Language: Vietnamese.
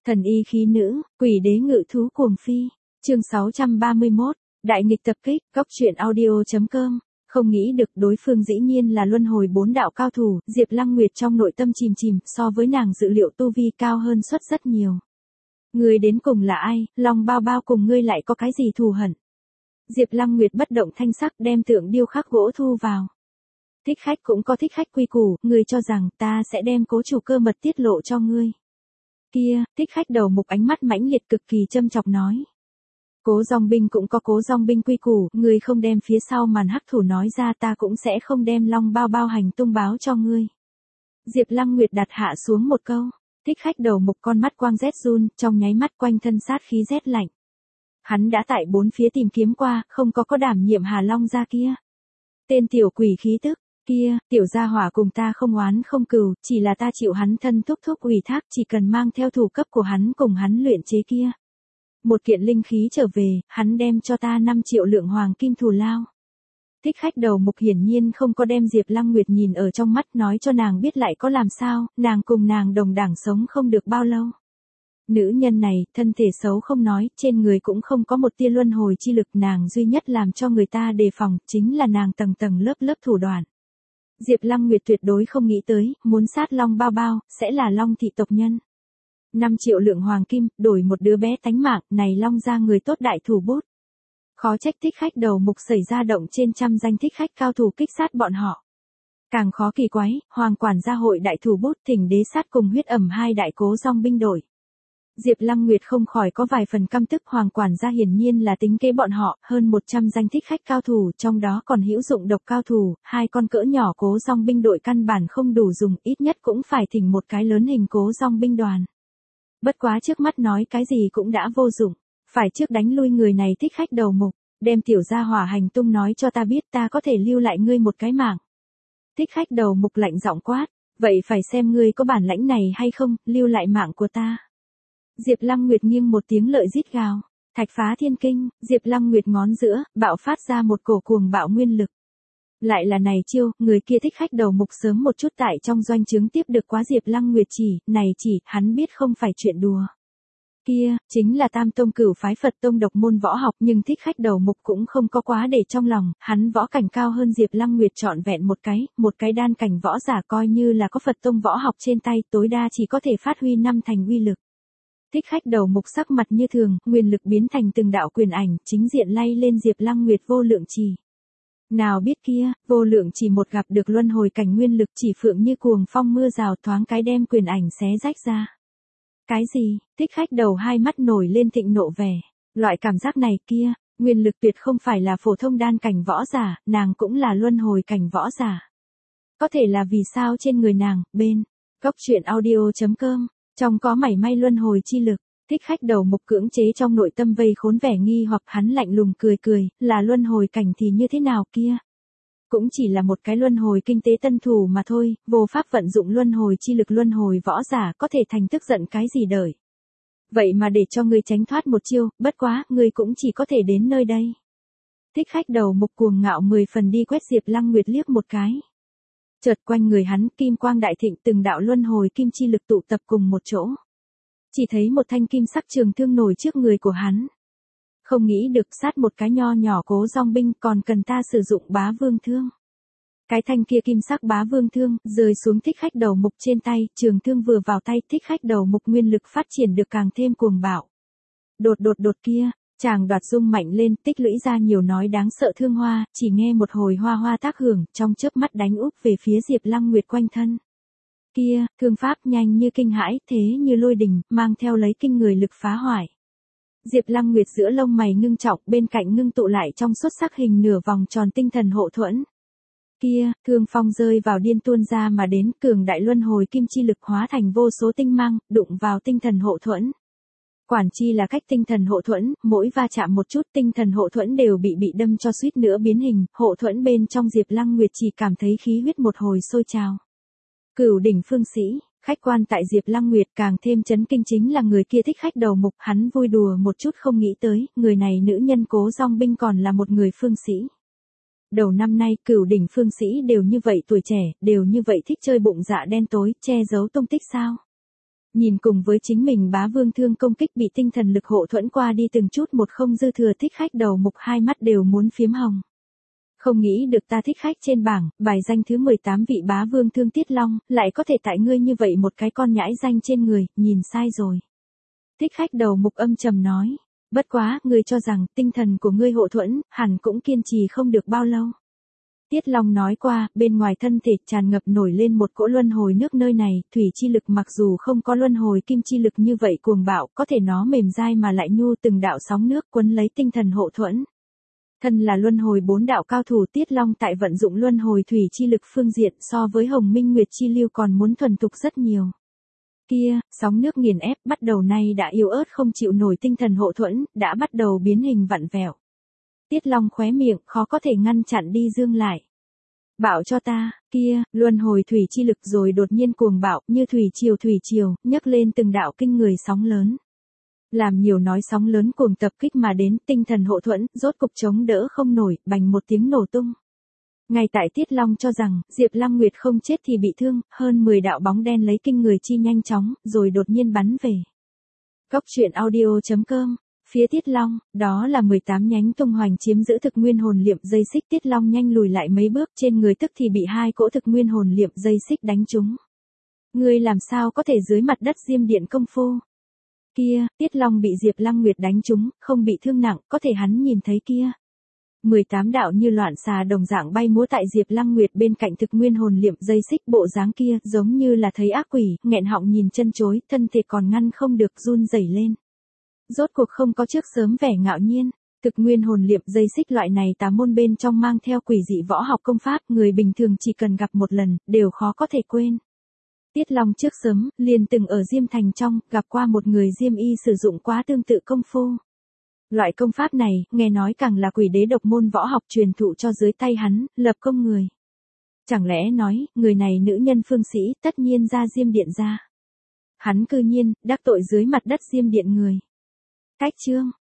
Thần y khí nữ, quỷ đế ngự thú cuồng phi. Chương 631, Đại nghịch tập kích, góc truyện audio.com. Không nghĩ được đối phương dĩ nhiên là luân hồi 4 đạo cao thủ, Diệp Lăng Nguyệt trong nội tâm chìm chìm, so với nàng dự liệu tu vi cao hơn suất rất nhiều. Ngươi đến cùng là ai, Long Bao Bao cùng ngươi lại có cái gì thù hận? Diệp Lăng Nguyệt bất động thanh sắc đem tượng điêu khắc gỗ thu vào. Thích khách cũng có thích khách quy củ, ngươi cho rằng ta sẽ đem cố chủ cơ mật tiết lộ cho ngươi. Kia, thích khách đầu mục ánh mắt mãnh liệt cực kỳ châm chọc nói. Cố Dòng Binh cũng có Cố Dòng Binh quy củ, ngươi không đem phía sau màn hắc thủ nói ra ta cũng sẽ không đem Long Bao Bao hành tung báo cho ngươi. Diệp Lăng Nguyệt đặt hạ xuống một câu, thích khách đầu mục con mắt quang rét run, trong nháy mắt quanh thân sát khí rét lạnh. Hắn đã tại bốn phía tìm kiếm qua, không có đảm nhiệm Hà Long gia kia. Tên tiểu quỷ khí tức, kia, tiểu gia hỏa cùng ta không oán không cừu, chỉ là ta chịu hắn thân thúc thúc ủy thác, chỉ cần mang theo thủ cấp của hắn cùng hắn luyện chế kia. Một kiện linh khí trở về, hắn đem cho ta 5 triệu lượng hoàng kim thù lao. Thích khách đầu mục hiển nhiên không có đem Diệp Lăng Nguyệt nhìn ở trong mắt, nói cho nàng biết lại có làm sao, nàng cùng nàng đồng đảng sống không được bao lâu. Nữ nhân này, thân thể xấu không nói, trên người cũng không có một tia luân hồi chi lực, nàng duy nhất làm cho người ta đề phòng, chính là nàng tầng tầng lớp lớp thủ đoạn. Diệp Lăng Nguyệt tuyệt đối không nghĩ tới, muốn sát Long Bao Bao, sẽ là Long thị tộc nhân. 5 triệu lượng hoàng kim, đổi một đứa bé tánh mạng, này Long gia người tốt đại thủ bút. Khó trách thích khách đầu mục xảy ra động trên trăm danh thích khách cao thủ kích sát bọn họ. Càng khó kỳ quái, Hoàng quản gia hội đại thủ bút thỉnh đế sát cùng huyết ẩm hai đại Cố Dòng Binh đổi. Diệp Lăng Nguyệt không khỏi có vài phần căm tức, Hoàng quản gia hiển nhiên là tính kế bọn họ, hơn 100 danh thích khách cao thủ, trong đó còn hữu dụng độc cao thủ, hai con cỡ nhỏ Cố Dòng Binh đội căn bản không đủ dùng, ít nhất cũng phải thỉnh một cái lớn hình Cố Dòng Binh đoàn. Bất quá trước mắt nói cái gì cũng đã vô dụng, phải trước đánh lui người này thích khách đầu mục, đem tiểu gia hỏa hành tung nói cho ta biết, ta có thể lưu lại ngươi một cái mạng. Thích khách đầu mục lạnh giọng quát, vậy phải xem ngươi có bản lãnh này hay không, lưu lại mạng của ta. Diệp Lăng Nguyệt nghiêng một tiếng lợi rít gào, thạch phá thiên kinh, Diệp Lăng Nguyệt ngón giữa, bạo phát ra một cổ cuồng bạo nguyên lực. Lại là này chiêu, người kia thích khách đầu mục sớm một chút tại trong doanh trướng tiếp được quá Diệp Lăng Nguyệt này chỉ, hắn biết không phải chuyện đùa. Kia, chính là Tam Tông Cửu phái Phật Tông độc môn võ học, nhưng thích khách đầu mục cũng không có quá để trong lòng, hắn võ cảnh cao hơn Diệp Lăng Nguyệt trọn vẹn một cái đan cảnh võ giả, coi như là có Phật Tông võ học trên tay, tối đa chỉ có thể phát huy 5 thành uy lực. Thích khách đầu mục sắc mặt như thường, nguyên lực biến thành từng đạo quyền ảnh, chính diện lay lên Diệp Lăng Nguyệt vô lượng trì. Nào biết kia, vô lượng chỉ một gặp được luân hồi cảnh nguyên lực chỉ phượng như cuồng phong mưa rào, thoáng cái đem quyền ảnh xé rách ra. Cái gì? Thích khách đầu hai mắt nổi lên thịnh nộ vẻ. Loại cảm giác này kia, nguyên lực tuyệt không phải là phổ thông đan cảnh võ giả, nàng cũng là luân hồi cảnh võ giả. Có thể là vì sao trên người nàng, bên, góc truyện audio.com, trong có mảy may luân hồi chi lực. Thích khách đầu mục cưỡng chế trong nội tâm vây khốn vẻ nghi hoặc, hắn lạnh lùng cười, là luân hồi cảnh thì như thế nào kia? Cũng chỉ là một cái luân hồi kinh tế tân thủ mà thôi, vô pháp vận dụng luân hồi chi lực, luân hồi võ giả có thể thành tức giận cái gì đời. Vậy mà để cho ngươi tránh thoát một chiêu, bất quá, ngươi cũng chỉ có thể đến nơi đây. Thích khách đầu mục cuồng ngạo 10 phần đi quét Diệp Lăng Nguyệt liếc một cái. Chợt quanh người hắn kim quang đại thịnh, từng đạo luân hồi kim chi lực tụ tập cùng một chỗ. Chỉ thấy một thanh kim sắc trường thương nổi trước người của hắn. Không nghĩ được sát một cái nho nhỏ Cố Dòng Binh, còn cần ta sử dụng bá vương thương. Cái thanh kia kim sắc bá vương thương, rơi xuống thích khách đầu mục trên tay, trường thương vừa vào tay, thích khách đầu mục nguyên lực phát triển được càng thêm cuồng bạo. Đột kia, chàng đoạt rung mạnh lên, tích lũy ra nhiều nói đáng sợ thương hoa, chỉ nghe một hồi hoa hoa tác hưởng, trong chớp mắt đánh úp về phía Diệp Lăng Nguyệt quanh thân. Kia, thương pháp nhanh như kinh hãi, thế như lôi đình, mang theo lấy kinh người lực phá hoại. Diệp Lăng Nguyệt giữa lông mày ngưng trọng, bên cạnh ngưng tụ lại trong xuất sắc hình nửa vòng tròn tinh thần hộ thuẫn. Kia, thương phong rơi vào điên tuôn ra mà đến, cường đại luân hồi kim chi lực hóa thành vô số tinh mang, đụng vào tinh thần hộ thuẫn. Quản chi là cách tinh thần hộ thuẫn, mỗi va chạm một chút tinh thần hộ thuẫn đều bị đâm cho suýt nữa biến hình, hộ thuẫn bên trong Diệp Lăng Nguyệt chỉ cảm thấy khí huyết một hồi sôi trào. Cửu đỉnh phương sĩ, khách quan tại Diệp Lăng Nguyệt càng thêm chấn kinh chính là người kia thích khách đầu mục, hắn vui đùa một chút không nghĩ tới, người này nữ nhân Cố Dòng Binh còn là một người phương sĩ. Đầu năm nay cửu đỉnh phương sĩ đều như vậy tuổi trẻ, đều như vậy thích chơi bụng dạ đen tối, che giấu tung tích sao? Nhìn cùng với chính mình bá vương thương công kích bị tinh thần lực hộ thuẫn qua đi từng chút một không dư thừa thích khách đầu mục hai mắt đều muốn phiếm hồng. Không nghĩ được ta thích khách trên bảng, bài danh thứ 18 vị bá vương thương Tiết Long, lại có thể tại ngươi như vậy một cái con nhãi danh trên người, nhìn sai rồi. Thích khách đầu mục âm trầm nói, bất quá, ngươi cho rằng tinh thần của ngươi hộ thuẫn, hẳn cũng kiên trì không được bao lâu. Tiết Long nói qua, bên ngoài thân thể tràn ngập nổi lên một cỗ luân hồi nước nơi này, thủy chi lực mặc dù không có luân hồi kim chi lực như vậy cuồng bạo, có thể nó mềm dai mà lại nhu từng đạo sóng nước quấn lấy tinh thần hộ thuẫn. Thân là luân hồi 4 đạo cao thủ Tiết Long tại vận dụng luân hồi thủy chi lực phương diện so với Hồng Minh Nguyệt chi lưu còn muốn thuần thục rất nhiều. Kia, sóng nước nghiền ép bắt đầu nay đã yếu ớt không chịu nổi tinh thần hộ thuẫn, đã bắt đầu biến hình vặn vẹo. Tiết Long khóe miệng, khó có thể ngăn chặn đi dương lại. Bảo cho ta, kia, luân hồi thủy chi lực rồi đột nhiên cuồng bạo, như thủy triều, nhấc lên từng đạo kinh người sóng lớn. Làm nhiều nói sóng lớn cuồng tập kích mà đến, tinh thần hộ thuẫn, rốt cục chống đỡ không nổi, bành một tiếng nổ tung. Ngay tại Tiết Long cho rằng, Diệp Lăng Nguyệt không chết thì bị thương, hơn 10 đạo bóng đen lấy kinh người chi nhanh chóng, rồi đột nhiên bắn về. Cốc truyện audio.com. Phía Tiết Long, đó là 18 nhánh tung hoành chiếm giữ thực nguyên hồn liệm dây xích. Tiết Long nhanh lùi lại mấy bước, trên người tức thì bị hai cỗ thực nguyên hồn liệm dây xích đánh trúng. Ngươi làm sao có thể dưới mặt đất diêm điện công phu? Kia, Tiết Long bị Diệp Lăng Nguyệt đánh trúng, không bị thương nặng, có thể hắn nhìn thấy kia. 18 đạo như loạn xà đồng dạng bay múa tại Diệp Lăng Nguyệt bên cạnh thực nguyên hồn liệm dây xích, bộ dáng kia giống như là thấy ác quỷ, nghẹn họng nhìn chân chối, thân thể còn ngăn không được run rẩy lên. Rốt cuộc không có trước sớm vẻ ngạo nhiên, thực nguyên hồn liệm dây xích loại này tà môn bên trong mang theo quỷ dị võ học công pháp, người bình thường chỉ cần gặp một lần, đều khó có thể quên. Tiết Long trước sớm, liền từng ở Diêm Thành trong, gặp qua một người Diêm Y sử dụng quá tương tự công phu. Loại công pháp này, nghe nói càng là quỷ đế độc môn võ học truyền thụ cho dưới tay hắn, lập công người. Chẳng lẽ nói, người này nữ nhân phương sĩ, tất nhiên ra Diêm Điện ra. Hắn cư nhiên, đắc tội dưới mặt đất Diêm Điện người. Cách chương.